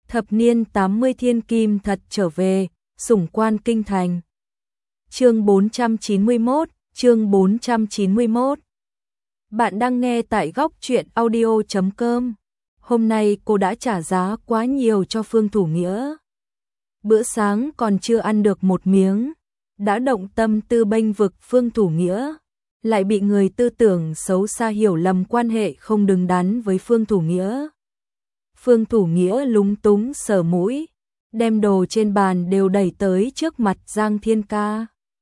Thập niên 80 thiên kim thật trở về, sủng quan kinh thành. Chương 491, chương 491. Bạn đang nghe tại góc truyện audio.com. Hôm nay cô đã trả giá quá nhiều cho Phương Thủ Nghĩa. Bữa sáng còn chưa ăn được một miếng, đã động tâm tư bênh vực Phương Thủ Nghĩa, lại bị người tư tưởng xấu xa hiểu lầm quan hệ không đứng đắn với Phương Thủ Nghĩa. Phương Thủ Nghĩa lúng túng sờ mũi, đem đồ trên bàn đều đẩy tới trước mặt Giang Thiên Ca.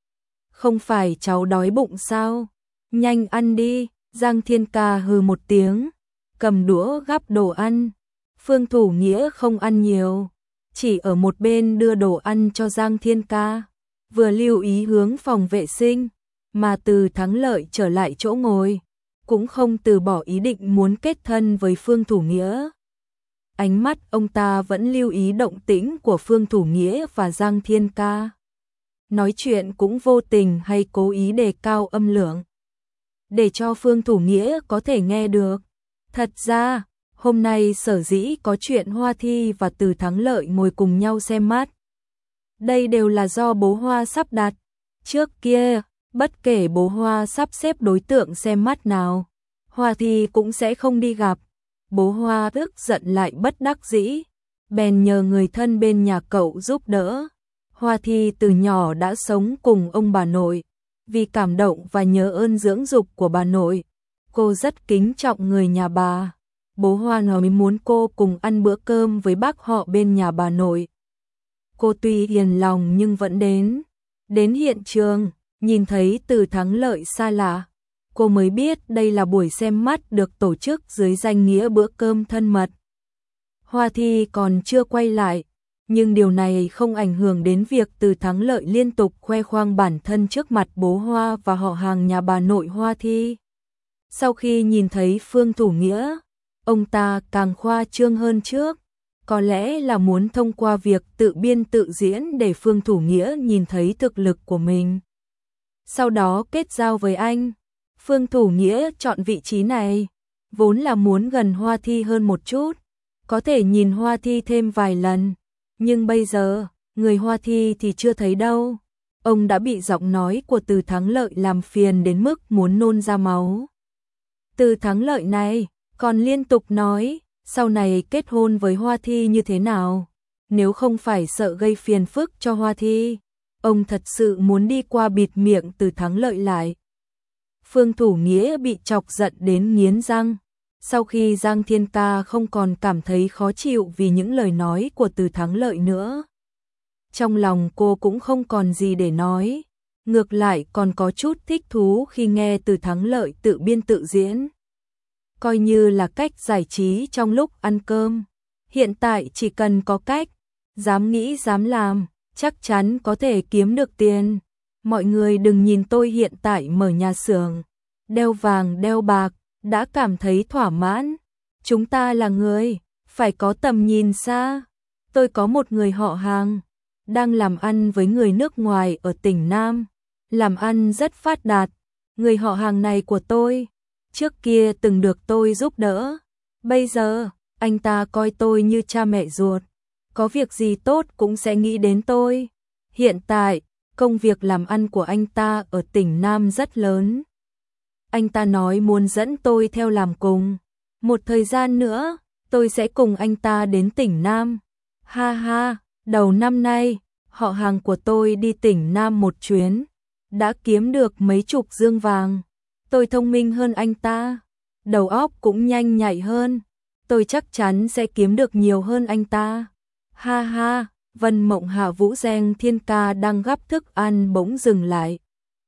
Không phải cháu đói bụng sao? Nhanh ăn đi. Giang Thiên Ca hừ một tiếng, cầm đũa gắp đồ ăn. Phương Thủ Nghĩa không ăn nhiều, chỉ ở một bên đưa đồ ăn cho Giang Thiên Ca, vừa lưu ý hướng phòng vệ sinh, mà Từ Thắng Lợi trở lại chỗ ngồi, cũng không từ bỏ ý định muốn kết thân với Phương Thủ Nghĩa. Ánh mắt ông ta vẫn lưu ý động tĩnh của Phương Thủ Nghĩa và Giang Thiên Ca. Nói chuyện cũng vô tình hay cố ý đề cao âm lượng, để cho Phương Thủ Nghĩa có thể nghe được. Thật ra, hôm nay sở dĩ có chuyện Hoa Thi và Từ Thắng Lợi ngồi cùng nhau xem mắt, đây đều là do bố Hoa sắp đặt. Trước kia, bất kể bố Hoa sắp xếp đối tượng xem mắt nào, Hoa Thi cũng sẽ không đi gặp. Bố Hoa tức giận lại bất đắc dĩ, bèn nhờ người thân bên nhà cậu giúp đỡ. Hoa Thi từ nhỏ đã sống cùng ông bà nội, vì cảm động và nhớ ơn dưỡng dục của bà nội, cô rất kính trọng người nhà bà. Bố Hoa nói muốn cô cùng ăn bữa cơm với bác họ bên nhà bà nội. Cô tuy hiền lòng nhưng vẫn đến hiện trường, nhìn thấy Từ Thắng Lợi xa lạ, cô mới biết đây là buổi xem mắt được tổ chức dưới danh nghĩa bữa cơm thân mật. Hoa Thi còn chưa quay lại, nhưng điều này không ảnh hưởng đến việc Từ Thắng Lợi liên tục khoe khoang bản thân trước mặt bố Hoa và họ hàng nhà bà nội Hoa Thi. Sau khi nhìn thấy Phương Thủ Nghĩa, ông ta càng khoa trương hơn trước, có lẽ là muốn thông qua việc tự biên tự diễn để Phương Thủ Nghĩa nhìn thấy thực lực của mình, sau đó kết giao với anh. Phương Thủ Nghĩa chọn vị trí này, vốn là muốn gần Hoa Thi hơn một chút, có thể nhìn Hoa Thi thêm vài lần, nhưng bây giờ, người Hoa Thi thì chưa thấy đâu. Ông đã bị giọng nói của Từ Thắng Lợi làm phiền đến mức muốn nôn ra máu. Từ Thắng Lợi này, còn liên tục nói, sau này kết hôn với Hoa Thi như thế nào, nếu không phải sợ gây phiền phức cho Hoa Thi. Ông thật sự muốn đi qua bịt miệng Từ Thắng Lợi lại. Phương Thủ Nghĩa bị chọc giận đến nghiến răng. Sau khi Giang Thiên Ca không còn cảm thấy khó chịu vì những lời nói của Từ Thắng Lợi nữa, trong lòng cô cũng không còn gì để nói, ngược lại còn có chút thích thú khi nghe Từ Thắng Lợi tự biên tự diễn, coi như là cách giải trí trong lúc ăn cơm. Hiện tại chỉ cần có cách, dám nghĩ dám làm, chắc chắn có thể kiếm được tiền. Mọi người đừng nhìn tôi hiện tại mở nhà xưởng, đeo vàng đeo bạc, đã cảm thấy thỏa mãn. Chúng ta là người, phải có tầm nhìn xa. Tôi có một người họ hàng, đang làm ăn với người nước ngoài ở tỉnh Nam, làm ăn rất phát đạt. Người họ hàng này của tôi, trước kia từng được tôi giúp đỡ. Bây giờ, anh ta coi tôi như cha mẹ ruột, có việc gì tốt cũng sẽ nghĩ đến tôi. Hiện tại, công việc làm ăn của anh ta ở tỉnh Nam rất lớn. Anh ta nói muốn dẫn tôi theo làm cùng. Một thời gian nữa, tôi sẽ cùng anh ta đến tỉnh Nam. Ha ha, đầu năm nay, họ hàng của tôi đi tỉnh Nam một chuyến, đã kiếm được mấy chục dương vàng. Tôi thông minh hơn anh ta, đầu óc cũng nhanh nhạy hơn. Tôi chắc chắn sẽ kiếm được nhiều hơn anh ta. Ha ha. Vân Mộng Hạ Vũ Giang Thiên Ca đang gắp thức ăn bỗng dừng lại.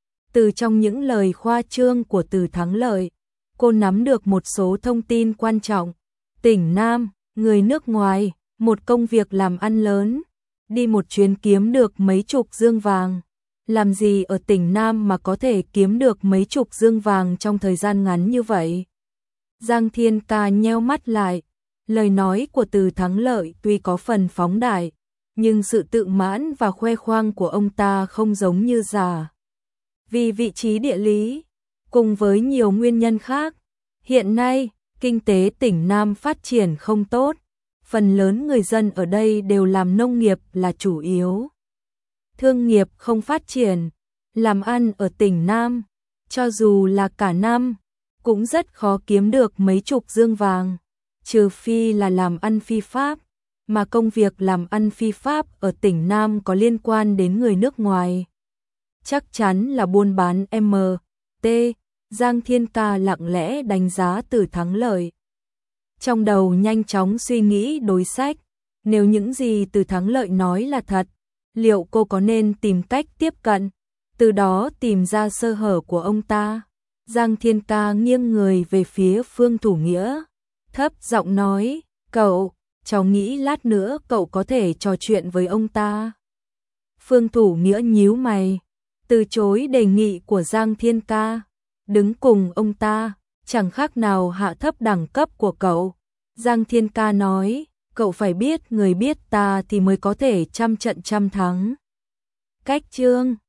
Từ trong những lời khoa trương của Từ Thắng Lợi, cô nắm được một số thông tin quan trọng. Tỉnh Nam, người nước ngoài, một công việc làm ăn lớn, đi một chuyến kiếm được mấy chục dương vàng. Làm gì ở tỉnh Nam mà có thể kiếm được mấy chục dương vàng trong thời gian ngắn như vậy? Giang Thiên Ca nheo mắt lại, lời nói của Từ Thắng Lợi tuy có phần phóng đại, nhưng sự tự mãn và khoe khoang của ông ta không giống như giả. Vì vị trí địa lý, cùng với nhiều nguyên nhân khác, hiện nay, kinh tế tỉnh Nam phát triển không tốt. phần lớn người dân ở đây đều làm nông nghiệp là chủ yếu. Thương nghiệp không phát triển, làm ăn ở tỉnh Nam, cho dù là cả năm, cũng rất khó kiếm được mấy chục dương vàng, trừ phi là làm ăn phi pháp, mà công việc làm ăn phi pháp ở tỉnh Nam có liên quan đến người nước ngoài. Chắc chắn là buôn bán MT, Giang Thiên Ca lặng lẽ đánh giá Từ Thắng Lợi. Trong đầu nhanh chóng suy nghĩ đối sách, nếu những gì Từ Thắng Lợi nói là thật, liệu cô có nên tìm cách tiếp cận, từ đó tìm ra sơ hở của ông ta? Giang Thiên Ca nghiêng người về phía Phương Thủ Nghĩa, thấp giọng nói, cậu, cháu nghĩ lát nữa cậu có thể trò chuyện với ông ta. Phương Thủ Nghĩa nhíu mày, từ chối đề nghị của Giang Thiên Ca, đứng cùng ông ta, chẳng khác nào hạ thấp đẳng cấp của cậu. Giang Thiên Ca nói, cậu phải biết người biết ta thì mới có thể trăm trận trăm thắng. Cách chương